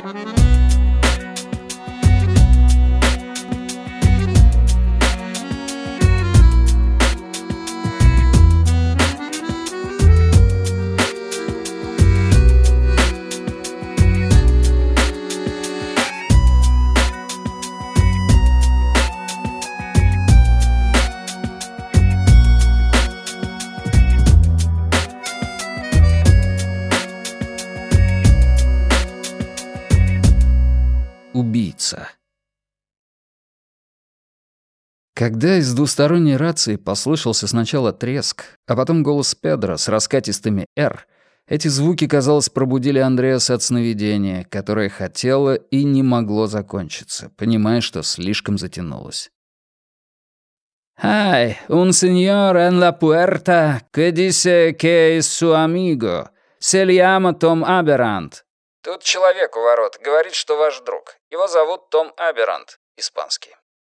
Убийца. Когда из двусторонней рации послышался сначала треск, а потом голос Педро с раскатистыми «Р», эти звуки, казалось, пробудили Андреаса от сновидения, которое хотело и не могло закончиться, понимая, что слишком затянулось. «Ay, un señor en la puerta que dice que es su amigo. Se llama Том Аберант». «Тут человек у ворот, говорит, что ваш друг. Его зовут Том Аберант, испанский».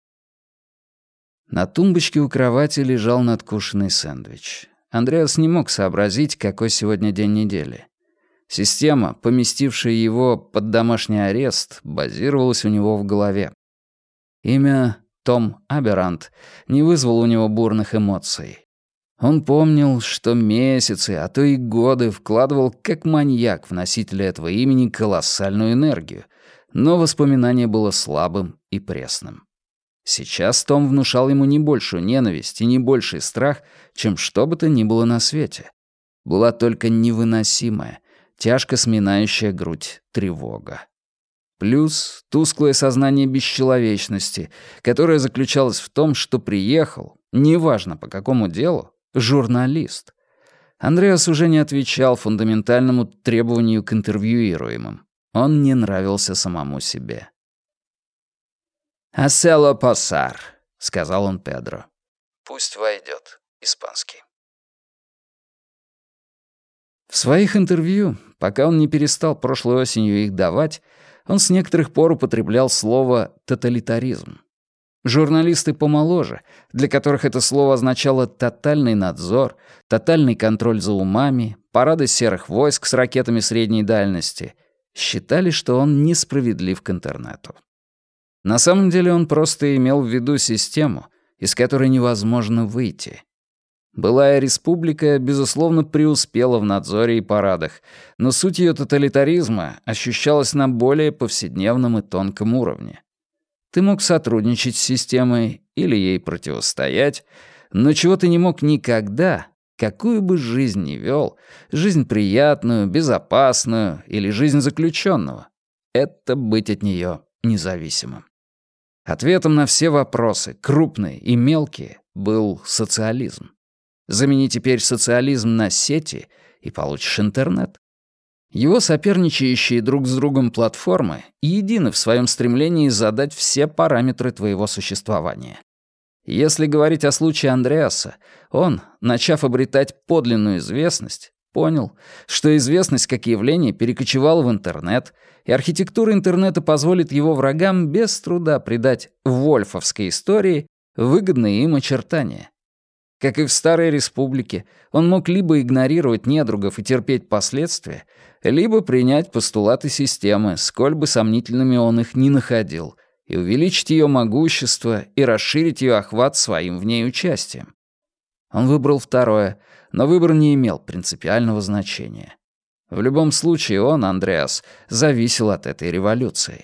На тумбочке у кровати лежал надкушенный сэндвич. Андреас не мог сообразить, какой сегодня день недели. Система, поместившая его под домашний арест, базировалась у него в голове. Имя Том Аберант не вызвало у него бурных эмоций. Он помнил, что месяцы, а то и годы вкладывал как маньяк в носителя этого имени колоссальную энергию, но воспоминание было слабым и пресным. Сейчас Том внушал ему не большую ненависть и не больший страх, чем что бы то ни было на свете. Была только невыносимая, тяжко сминающая грудь тревога. Плюс тусклое сознание бесчеловечности, которое заключалось в том, что приехал, неважно по какому делу, журналист. Андреас уже не отвечал фундаментальному требованию к интервьюируемым. Он не нравился самому себе. «Асело пасар», — сказал он Педро. «Пусть войдет», испанский. В своих интервью, пока он не перестал прошлой осенью их давать, он с некоторых пор употреблял слово «тоталитаризм». Журналисты помоложе, для которых это слово означало тотальный надзор, тотальный контроль за умами, парады серых войск с ракетами средней дальности, считали, что он несправедлив к интернету. На самом деле он просто имел в виду систему, из которой невозможно выйти. Былая республика, безусловно, преуспела в надзоре и парадах, но суть ее тоталитаризма ощущалась на более повседневном и тонком уровне. Ты мог сотрудничать с системой или ей противостоять, но чего ты не мог никогда, какую бы жизнь ни вел, жизнь приятную, безопасную или жизнь заключенного, это быть от нее независимым. Ответом на все вопросы, крупные и мелкие, был социализм. Замени теперь социализм на сети, и получишь интернет. Его соперничающие друг с другом платформы едины в своем стремлении задать все параметры твоего существования. Если говорить о случае Андреаса, он, начав обретать подлинную известность, понял, что известность как явление перекочевала в интернет, и архитектура интернета позволит его врагам без труда придать вольфовской истории выгодные им очертания. Как и в Старой Республике, он мог либо игнорировать недругов и терпеть последствия, либо принять постулаты системы, сколь бы сомнительными он их ни находил, и увеличить ее могущество и расширить ее охват своим в ней участием. Он выбрал второе, но выбор не имел принципиального значения. В любом случае он, Андреас, зависел от этой революции.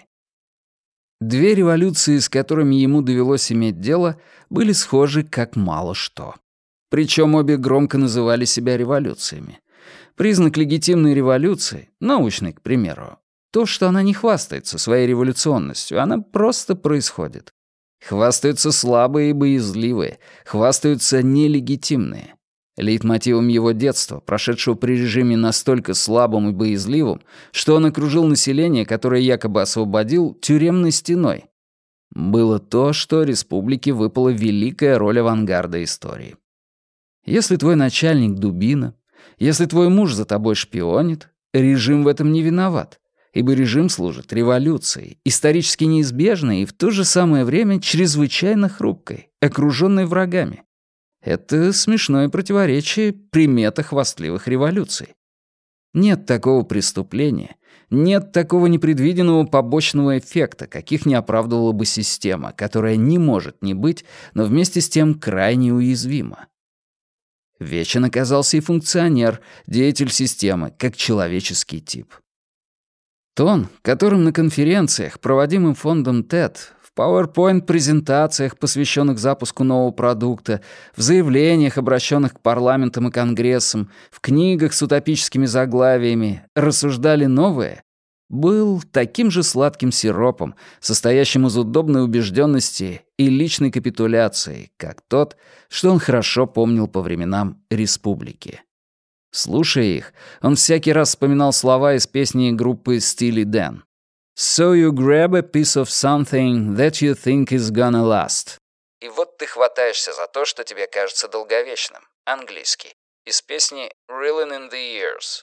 Две революции, с которыми ему довелось иметь дело, были схожи как мало что. Причем обе громко называли себя революциями. Признак легитимной революции, научный, к примеру, то, что она не хвастается своей революционностью, она просто происходит. Хвастаются слабые и боязливые, хвастаются нелегитимные. Лейтмотивом его детства, прошедшего при режиме настолько слабым и боязливым, что он окружил население, которое якобы освободил, тюремной стеной, было то, что республике выпала великая роль авангарда истории. Если твой начальник дубина, если твой муж за тобой шпионит, режим в этом не виноват, ибо режим служит революцией, исторически неизбежной и в то же самое время чрезвычайно хрупкой, окруженной врагами. Это смешное противоречие примета хвастливых революций. Нет такого преступления, нет такого непредвиденного побочного эффекта, каких не оправдывала бы система, которая не может не быть, но вместе с тем крайне уязвима. Вечен оказался и функционер, деятель системы, как человеческий тип. Тон, которым на конференциях, проводимым фондом TED, в PowerPoint-презентациях, посвященных запуску нового продукта, в заявлениях, обращенных к парламентам и конгрессам, в книгах с утопическими заглавиями, рассуждали новые, был таким же сладким сиропом, состоящим из удобной убежденности и личной капитуляции, как тот, что он хорошо помнил по временам республики. Слушая их, он всякий раз вспоминал слова из песни группы Steely Dan. «So you grab a piece of something that you think is gonna last». И вот ты хватаешься за то, что тебе кажется долговечным. Английский. Из песни «Reeling in the Years».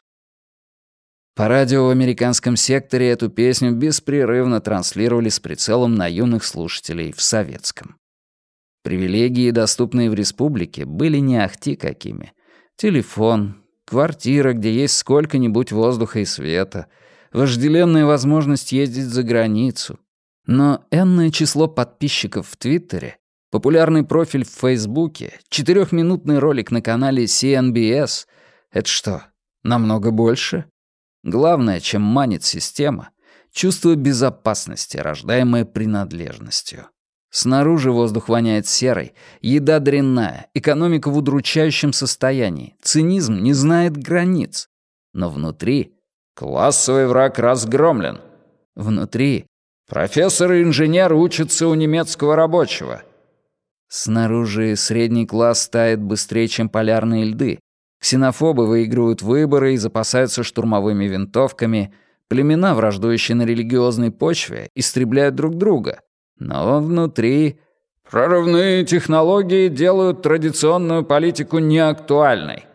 По радио в американском секторе эту песню беспрерывно транслировали с прицелом на юных слушателей в советском. Привилегии, доступные в республике, были не ахти какими. Телефон, квартира, где есть сколько-нибудь воздуха и света, вожделенная возможность ездить за границу. Но энное число подписчиков в Твиттере, популярный профиль в Фейсбуке, 4-минутный ролик на канале CNBS — это что, намного больше? Главное, чем манит система — чувство безопасности, рождаемое принадлежностью. Снаружи воздух воняет серой, еда дрянная, экономика в удручающем состоянии, цинизм не знает границ. Но внутри классовый враг разгромлен. Внутри профессор и инженер учатся у немецкого рабочего. Снаружи средний класс тает быстрее, чем полярные льды. Ксенофобы выигрывают выборы и запасаются штурмовыми винтовками. Племена, враждующие на религиозной почве, истребляют друг друга. Но внутри прорывные технологии делают традиционную политику неактуальной.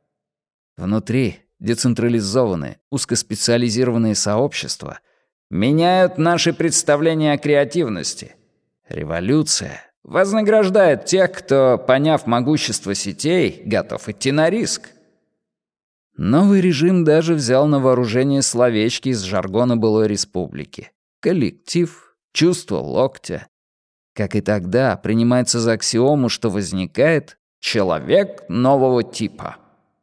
Внутри децентрализованные, узкоспециализированные сообщества меняют наши представления о креативности. Революция вознаграждает тех, кто, поняв могущество сетей, готов идти на риск. Новый режим даже взял на вооружение словечки из жаргона былой республики. Коллектив, чувство локтя. Как и тогда, принимается за аксиому, что возникает человек нового типа.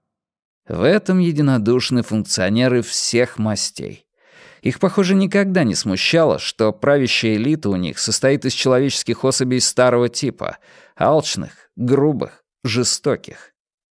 В этом единодушны функционеры всех мастей. Их, похоже, никогда не смущало, что правящая элита у них состоит из человеческих особей старого типа, алчных, грубых, жестоких.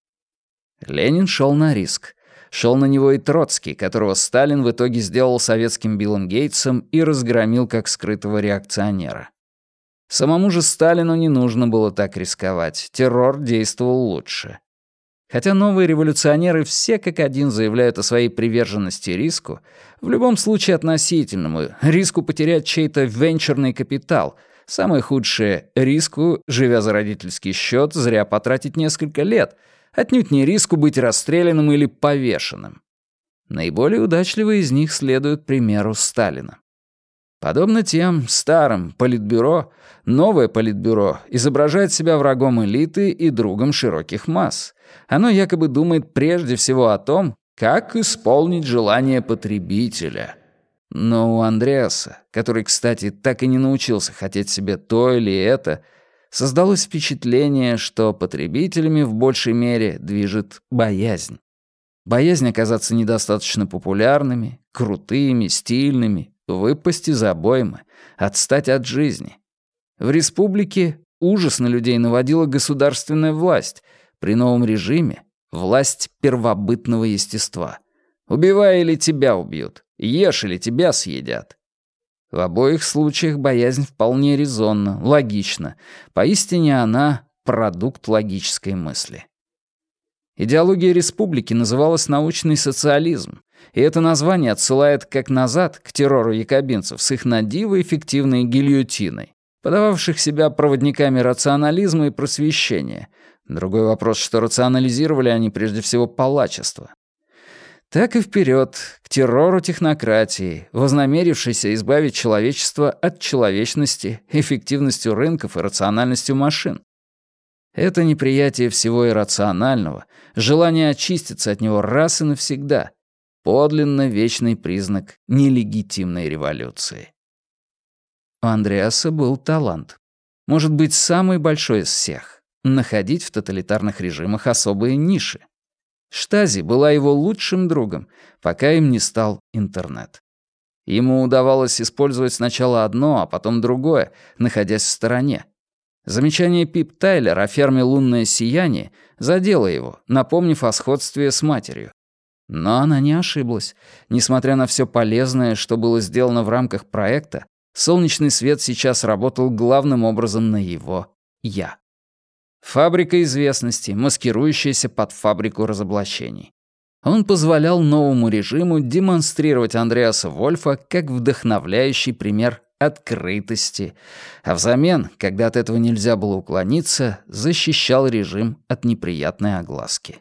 Ленин шел на риск. Шел на него и Троцкий, которого Сталин в итоге сделал советским Биллом Гейтсом и разгромил как скрытого реакционера. Самому же Сталину не нужно было так рисковать, террор действовал лучше. Хотя новые революционеры все как один заявляют о своей приверженности риску, в любом случае относительному, риску потерять чей-то венчурный капитал, самое худшее — риску, живя за родительский счет, зря потратить несколько лет, отнюдь не риску быть расстрелянным или повешенным. Наиболее удачливые из них следуют примеру Сталина. Подобно тем старым политбюро, новое политбюро изображает себя врагом элиты и другом широких масс. Оно якобы думает прежде всего о том, как исполнить желание потребителя. Но у Андреаса, который, кстати, так и не научился хотеть себе то или это, создалось впечатление, что потребителями в большей мере движет боязнь. Боязнь оказаться недостаточно популярными, крутыми, стильными, выпасть из обоймы, отстать от жизни. В республике ужас на людей наводила государственная власть, при новом режиме — власть первобытного естества. Убивай или тебя убьют, ешь или тебя съедят. В обоих случаях боязнь вполне резонна, логична. Поистине она — продукт логической мысли. Идеология республики называлась научный социализм, и это название отсылает как назад к террору якобинцев с их надиво эффективной гильотиной, подававших себя проводниками рационализма и просвещения. Другой вопрос, что рационализировали они прежде всего палачество. Так и вперед к террору технократии, вознамерившейся избавить человечество от человечности, эффективностью рынков и рациональностью машин. Это неприятие всего иррационального, желание очиститься от него раз и навсегда. Подлинно вечный признак нелегитимной революции. У Андреаса был талант. Может быть, самый большой из всех — находить в тоталитарных режимах особые ниши. Штази была его лучшим другом, пока им не стал интернет. Ему удавалось использовать сначала одно, а потом другое, находясь в стороне. Замечание Пип Тайлер о ферме «Лунное сияние» задело его, напомнив о сходстве с матерью. Но она не ошиблась. Несмотря на все полезное, что было сделано в рамках проекта, солнечный свет сейчас работал главным образом на его «я». Фабрика известности, маскирующаяся под фабрику разоблачений. Он позволял новому режиму демонстрировать Андреаса Вольфа как вдохновляющий пример открытости, а взамен, когда от этого нельзя было уклониться, защищал режим от неприятной огласки.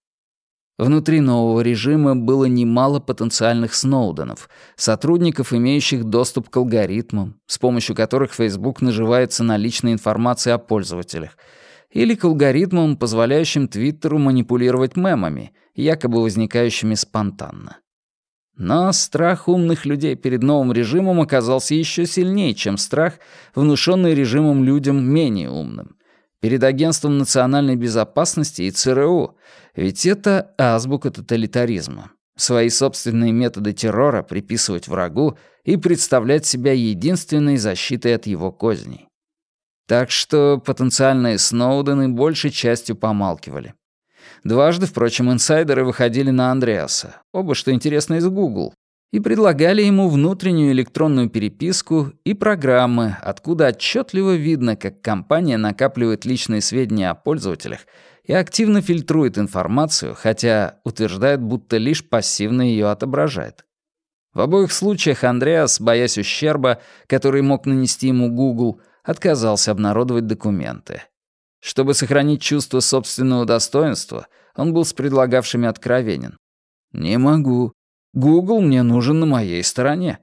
Внутри нового режима было немало потенциальных Сноуденов, сотрудников, имеющих доступ к алгоритмам, с помощью которых Facebook наживается на личной информации о пользователях, или к алгоритмам, позволяющим Твиттеру манипулировать мемами, якобы возникающими спонтанно. Но страх умных людей перед новым режимом оказался еще сильнее, чем страх, внушенный режимом людям менее умным. Перед Агентством национальной безопасности и ЦРУ, ведь это азбука тоталитаризма. Свои собственные методы террора приписывать врагу и представлять себя единственной защитой от его козней. Так что потенциальные Сноудены большей частью помалкивали. Дважды, впрочем, инсайдеры выходили на Андреаса, оба, что интересно, из Google, и предлагали ему внутреннюю электронную переписку и программы, откуда отчетливо видно, как компания накапливает личные сведения о пользователях и активно фильтрует информацию, хотя утверждает, будто лишь пассивно ее отображает. В обоих случаях Андреас, боясь ущерба, который мог нанести ему Google, отказался обнародовать документы. Чтобы сохранить чувство собственного достоинства, он был с предлагавшими откровенен. «Не могу. Google мне нужен на моей стороне».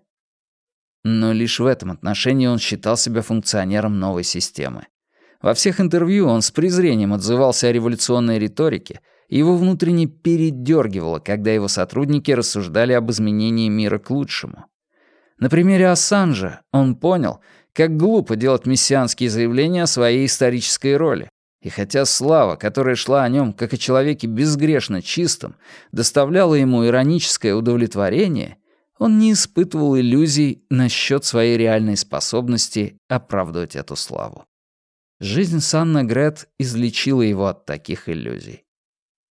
Но лишь в этом отношении он считал себя функционером новой системы. Во всех интервью он с презрением отзывался о революционной риторике, и его внутренне передёргивало, когда его сотрудники рассуждали об изменении мира к лучшему. На примере Ассанжа он понял, как глупо делать мессианские заявления о своей исторической роли. И хотя слава, которая шла о нем как о человеке безгрешно чистом, доставляла ему ироническое удовлетворение, он не испытывал иллюзий насчет своей реальной способности оправдывать эту славу. Жизнь Санна Грет излечила его от таких иллюзий.